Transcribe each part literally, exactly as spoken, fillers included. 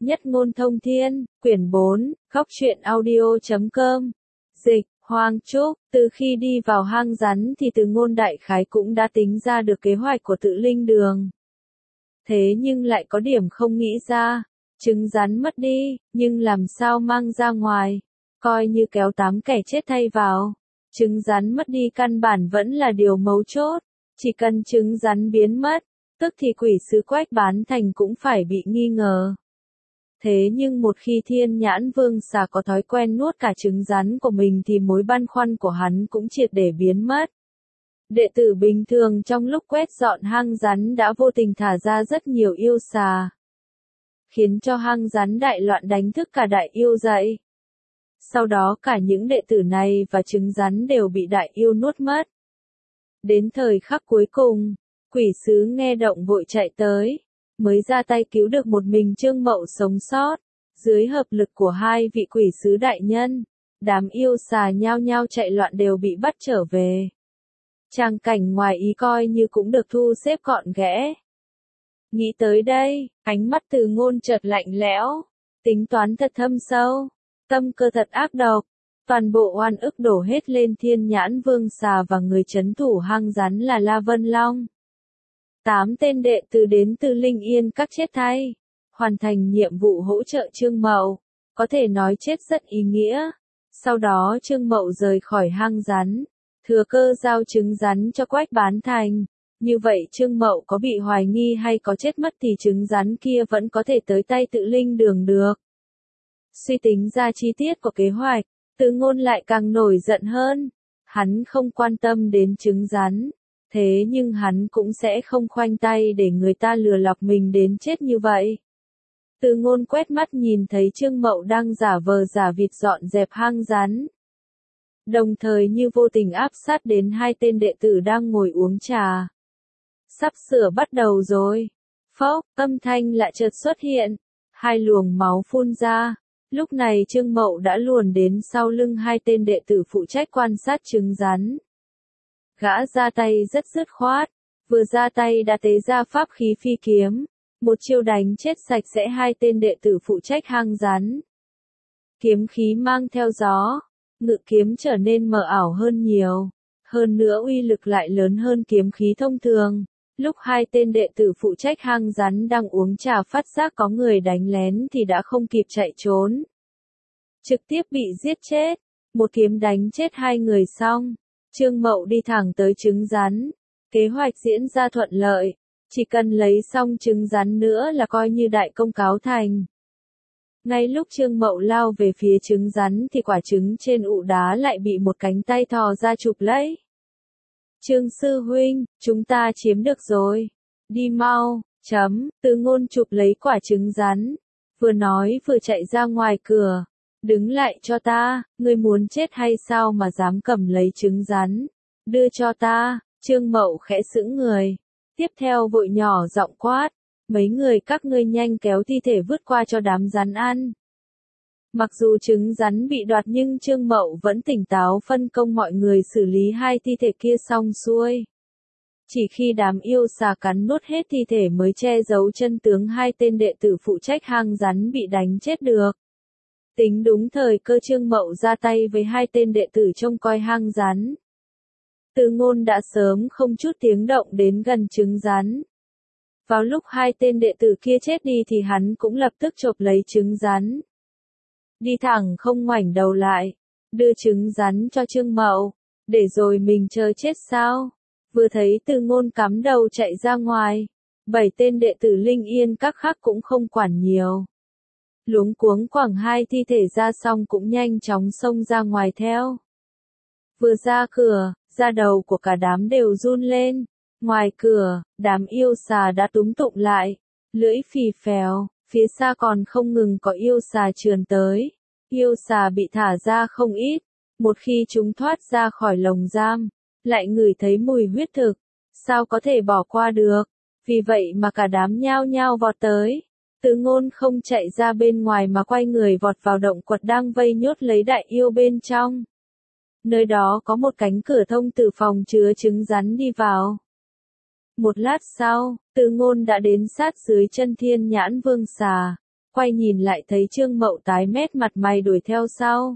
Nhất ngôn thông thiên, quyển bốn, góc truyện audio chấm com. Dịch, Hoàng Trúc, từ khi đi vào hang rắn thì Từ Ngôn đại khái cũng đã tính ra được kế hoạch của Tự Linh Đường. Thế nhưng lại có điểm không nghĩ ra, trứng rắn mất đi, nhưng làm sao mang ra ngoài, coi như kéo tám kẻ chết thay vào. Trứng rắn mất đi căn bản vẫn là điều mấu chốt, chỉ cần trứng rắn biến mất, tức thì quỷ sứ Quách Bán Thành cũng phải bị nghi ngờ. Thế nhưng một khi Thiên Nhãn Vương Xà có thói quen nuốt cả trứng rắn của mình thì mối băn khoăn của hắn cũng triệt để biến mất. Đệ tử bình thường trong lúc quét dọn hang rắn đã vô tình thả ra rất nhiều yêu xà, khiến cho hang rắn đại loạn, đánh thức cả đại yêu dậy. Sau đó cả những đệ tử này và trứng rắn đều bị đại yêu nuốt mất. Đến thời khắc cuối cùng, quỷ sứ nghe động vội chạy tới, mới ra tay cứu được một mình Trương Mậu sống sót. Dưới hợp lực của hai vị quỷ sứ đại nhân, đám yêu xà nhao nhao chạy loạn đều bị bắt trở về. Tràng cảnh ngoài ý coi như cũng được thu xếp gọn ghẽ. Nghĩ tới đây, ánh mắt Từ Ngôn chợt lạnh lẽo, tính toán thật thâm sâu, tâm cơ thật ác độc, toàn bộ oan ức đổ hết lên Thiên Nhãn Vương Xà và người trấn thủ hang rắn là La Vân Long. Tám tên đệ tử đến từ Linh Yên các chết thay, hoàn thành nhiệm vụ hỗ trợ Trương Mậu, có thể nói chết rất ý nghĩa. Sau đó Trương Mậu rời khỏi hang rắn, thừa cơ giao trứng rắn cho Quách Bán Thành. Như vậy Trương Mậu có bị hoài nghi hay có chết mất thì trứng rắn kia vẫn có thể tới tay Tự Linh Đường được. Suy tính ra chi tiết của kế hoạch, Từ Ngôn lại càng nổi giận hơn. Hắn không quan tâm đến trứng rắn, thế nhưng hắn cũng sẽ không khoanh tay để người ta lừa lọc mình đến chết như vậy. Từ Ngôn quét mắt nhìn thấy Trương Mậu đang giả vờ giả vịt dọn dẹp hang rắn, đồng thời như vô tình áp sát đến hai tên đệ tử đang ngồi uống trà. Sắp sửa bắt đầu rồi. Phốc, âm thanh lại chợt xuất hiện, hai luồng máu phun ra. Lúc này Trương Mậu đã luồn đến sau lưng hai tên đệ tử phụ trách quan sát trứng rắn. Gã ra tay rất dứt khoát, vừa ra tay đã tế ra pháp khí phi kiếm, một chiêu đánh chết sạch sẽ hai tên đệ tử phụ trách hang rắn. Kiếm khí mang theo gió, ngự kiếm trở nên mờ ảo hơn nhiều, hơn nữa uy lực lại lớn hơn kiếm khí thông thường. Lúc hai tên đệ tử phụ trách hang rắn đang uống trà phát giác có người đánh lén thì đã không kịp chạy trốn, trực tiếp bị giết chết. Một kiếm đánh chết hai người xong, Trương Mậu đi thẳng tới trứng rắn. Kế hoạch diễn ra thuận lợi, chỉ cần lấy xong trứng rắn nữa là coi như đại công cáo thành. Ngay lúc Trương Mậu lao về phía trứng rắn thì quả trứng trên ụ đá lại bị một cánh tay thò ra chụp lấy. Trương sư huynh, chúng ta chiếm được rồi. Đi mau, chấm, Từ Ngôn chụp lấy quả trứng rắn, vừa nói vừa chạy ra ngoài cửa. Đứng lại cho ta, ngươi muốn chết hay sao mà dám cầm lấy trứng rắn? Đưa cho ta. Trương Mậu khẽ sững người, tiếp theo vội nhỏ giọng quát, mấy người các ngươi nhanh kéo thi thể vứt qua cho đám rắn ăn. Mặc dù trứng rắn bị đoạt nhưng Trương Mậu vẫn tỉnh táo phân công mọi người xử lý hai thi thể kia xong xuôi. Chỉ khi đám yêu xà cắn nuốt hết thi thể mới che giấu chân tướng hai tên đệ tử phụ trách hang rắn bị đánh chết được. Tính đúng thời cơ Trương Mậu ra tay với hai tên đệ tử trông coi hang rắn. Từ Ngôn đã sớm không chút tiếng động đến gần trứng rắn. Vào lúc hai tên đệ tử kia chết đi thì hắn cũng lập tức chộp lấy trứng rắn. Đi thẳng không ngoảnh đầu lại, đưa trứng rắn cho Trương Mậu, để rồi mình chờ chết sao? Vừa thấy Từ Ngôn cắm đầu chạy ra ngoài, bảy tên đệ tử Linh Yên các khác cũng không quản nhiều. Luống cuống quẳng hai thi thể ra xong cũng nhanh chóng xông ra ngoài theo. Vừa ra cửa, da đầu của cả đám đều run lên. Ngoài cửa, đám yêu xà đã túm tụm lại, lưỡi phì phèo, phía xa còn không ngừng có yêu xà trườn tới. Yêu xà bị thả ra không ít, một khi chúng thoát ra khỏi lồng giam, lại ngửi thấy mùi huyết thực, sao có thể bỏ qua được, vì vậy mà cả đám nhao nhao vọt tới. Từ Ngôn không chạy ra bên ngoài mà quay người vọt vào động quật đang vây nhốt lấy đại yêu bên trong. Nơi đó có một cánh cửa thông từ phòng chứa trứng rắn đi vào. Một lát sau, Từ Ngôn đã đến sát dưới chân Thiên Nhãn Vương Xà. quay nhìn lại thấy Trương Mậu tái mét mặt mày đuổi theo sau.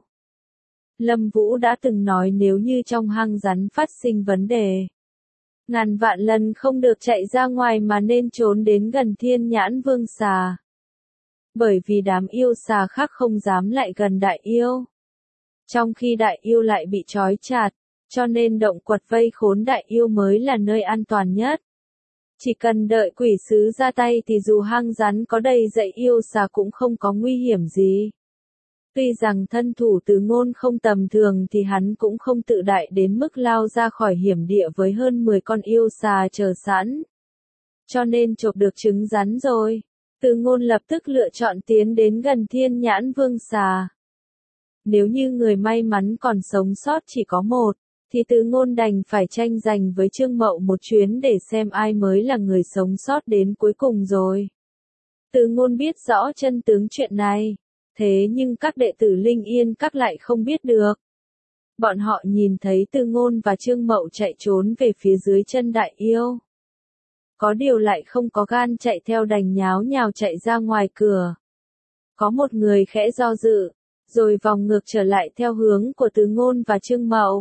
Lâm Vũ đã từng nói nếu như trong hang rắn phát sinh vấn đề, ngàn vạn lần không được chạy ra ngoài mà nên trốn đến gần Thiên Nhãn Vương Xà. Bởi vì đám yêu xà khác không dám lại gần đại yêu. Trong khi đại yêu lại bị trói chặt, cho nên động quật vây khốn đại yêu mới là nơi an toàn nhất. Chỉ cần đợi quỷ sứ ra tay thì dù hang rắn có đầy dãy yêu xà cũng không có nguy hiểm gì. Tuy rằng thân thủ Từ Ngôn không tầm thường thì hắn cũng không tự đại đến mức lao ra khỏi hiểm địa với hơn mười con yêu xà chờ sẵn. Cho nên chộp được trứng rắn rồi, Từ Ngôn lập tức lựa chọn tiến đến gần Thiên Nhãn Vương Xà. Nếu như người may mắn còn sống sót chỉ có một, thì Từ Ngôn đành phải tranh giành với Trương Mậu một chuyến để xem ai mới là người sống sót đến cuối cùng rồi. Từ Ngôn biết rõ chân tướng chuyện này, thế nhưng các đệ tử Linh Yên Các lại không biết được. Bọn họ nhìn thấy Từ Ngôn và Trương Mậu chạy trốn về phía dưới chân đại yêu. Có điều lại không có gan chạy theo đành nháo nhào chạy ra ngoài cửa. Có một người khẽ do dự, rồi vòng ngược trở lại theo hướng của Từ Ngôn và Trương Mậu.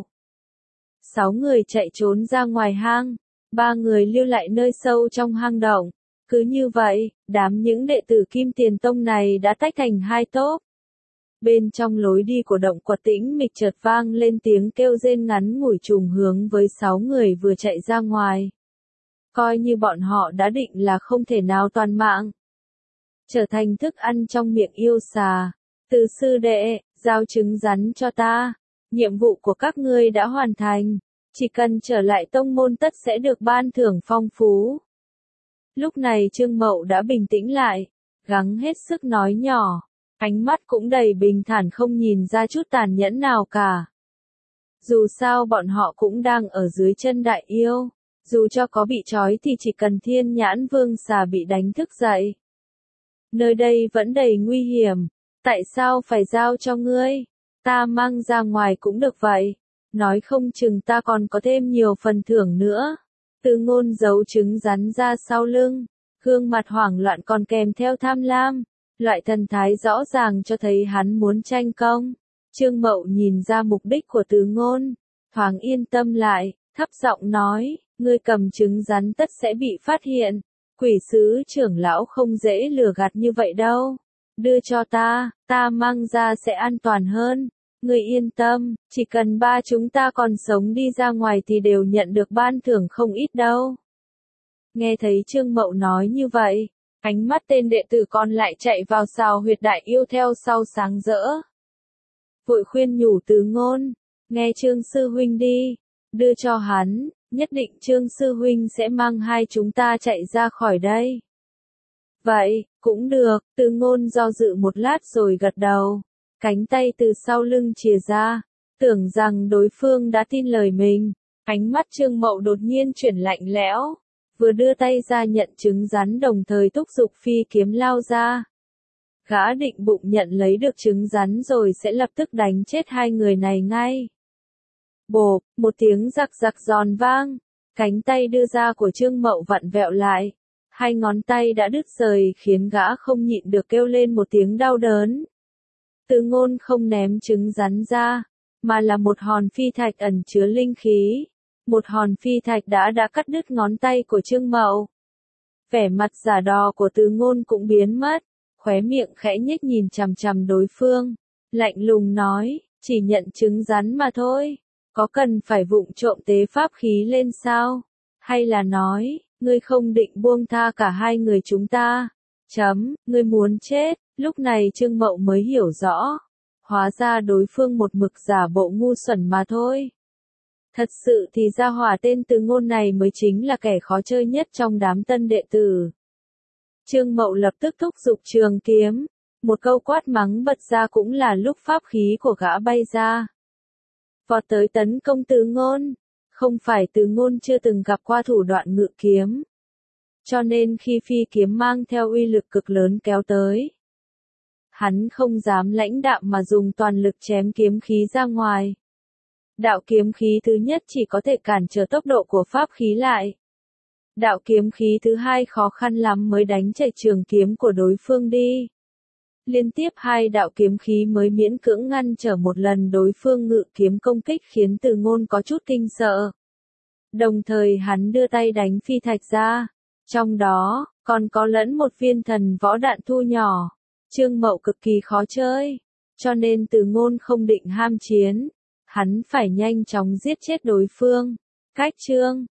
Sáu người chạy trốn ra ngoài hang, ba người lưu lại nơi sâu trong hang động. Cứ như vậy, đám những đệ tử Kim Tiền Tông này đã tách thành hai tốp. Bên trong lối đi của động quật tĩnh mịch chợt vang lên tiếng kêu rên ngắn ngủi trùng hướng với sáu người vừa chạy ra ngoài. Coi như bọn họ đã định là không thể nào toàn mạng, trở thành thức ăn trong miệng yêu xà. Từ sư đệ, giao trứng rắn cho ta. Nhiệm vụ của các ngươi đã hoàn thành. Chỉ cần trở lại tông môn tất sẽ được ban thưởng phong phú. Lúc này Trương Mậu đã bình tĩnh lại, gắng hết sức nói nhỏ, ánh mắt cũng đầy bình thản không nhìn ra chút tàn nhẫn nào cả. Dù sao bọn họ cũng đang ở dưới chân đại yêu, dù cho có bị trói thì chỉ cần Thiên Nhãn Vương Xà bị đánh thức dậy. Nơi đây vẫn đầy nguy hiểm, tại sao phải giao cho ngươi? Ta mang ra ngoài cũng được vậy, nói không chừng ta còn có thêm nhiều phần thưởng nữa. Từ Ngôn giấu trứng rắn ra sau lưng, gương mặt hoảng loạn còn kèm theo tham lam, loại thần thái rõ ràng cho thấy hắn muốn tranh công. Trương Mậu nhìn ra mục đích của Từ Ngôn, thoáng yên tâm lại, thấp giọng nói, ngươi cầm trứng rắn tất sẽ bị phát hiện, quỷ sứ trưởng lão không dễ lừa gạt như vậy đâu. Đưa cho ta, ta mang ra sẽ an toàn hơn. Ngươi yên tâm, chỉ cần ba chúng ta còn sống đi ra ngoài thì đều nhận được ban thưởng không ít đâu. Nghe thấy Trương Mậu nói như vậy, ánh mắt tên đệ tử còn lại chạy vào sào huyệt đại yêu theo sau sáng rỡ. Vội khuyên nhủ Từ Ngôn, nghe Trương sư huynh đi, đưa cho hắn, nhất định Trương sư huynh sẽ mang hai chúng ta chạy ra khỏi đây. Vậy, cũng được, Từ Ngôn do dự một lát rồi gật đầu. Cánh tay từ sau lưng chìa ra, tưởng rằng đối phương đã tin lời mình. Ánh mắt Trương Mậu đột nhiên chuyển lạnh lẽo, vừa đưa tay ra nhận trứng rắn đồng thời thúc giục phi kiếm lao ra. Gã định bụng nhận lấy được trứng rắn rồi sẽ lập tức đánh chết hai người này ngay. Bộp, một tiếng giặc giặc giòn vang, cánh tay đưa ra của Trương Mậu vặn vẹo lại. Hai ngón tay đã đứt rời khiến gã không nhịn được kêu lên một tiếng đau đớn. Từ Ngôn không ném trứng rắn ra, mà là một hòn phi thạch ẩn chứa linh khí. Một hòn phi thạch đã đã cắt đứt ngón tay của Trương Mậu. Vẻ mặt giả đò của Từ Ngôn cũng biến mất, khóe miệng khẽ nhếch nhìn chằm chằm đối phương, lạnh lùng nói, chỉ nhận trứng rắn mà thôi, có cần phải vụng trộm tế pháp khí lên sao? Hay là nói, ngươi không định buông tha cả hai người chúng ta? Chấm, ngươi muốn chết. Lúc này Trương Mậu mới hiểu rõ, hóa ra đối phương một mực giả bộ ngu xuẩn mà thôi. Thật sự thì gia hỏa tên Từ Ngôn này mới chính là kẻ khó chơi nhất trong đám tân đệ tử. Trương Mậu lập tức thúc giục trường kiếm, một câu quát mắng bật ra cũng là lúc pháp khí của gã bay ra. Vọt tới tấn công Từ Ngôn, không phải Từ Ngôn chưa từng gặp qua thủ đoạn ngự kiếm. Cho nên khi phi kiếm mang theo uy lực cực lớn kéo tới, hắn không dám lãnh đạm mà dùng toàn lực chém kiếm khí ra ngoài. Đạo kiếm khí thứ nhất chỉ có thể cản trở tốc độ của pháp khí lại. Đạo kiếm khí thứ hai khó khăn lắm mới đánh chạy trường kiếm của đối phương đi. Liên tiếp hai đạo kiếm khí mới miễn cưỡng ngăn trở một lần đối phương ngự kiếm công kích khiến Từ Ngôn có chút kinh sợ. Đồng thời hắn đưa tay đánh phi thạch ra. Trong đó, còn có lẫn một viên thần võ đạn thu nhỏ. Trương Mậu cực kỳ khó chơi. Cho nên Từ Ngôn không định ham chiến. Hắn phải nhanh chóng giết chết đối phương. Cách chương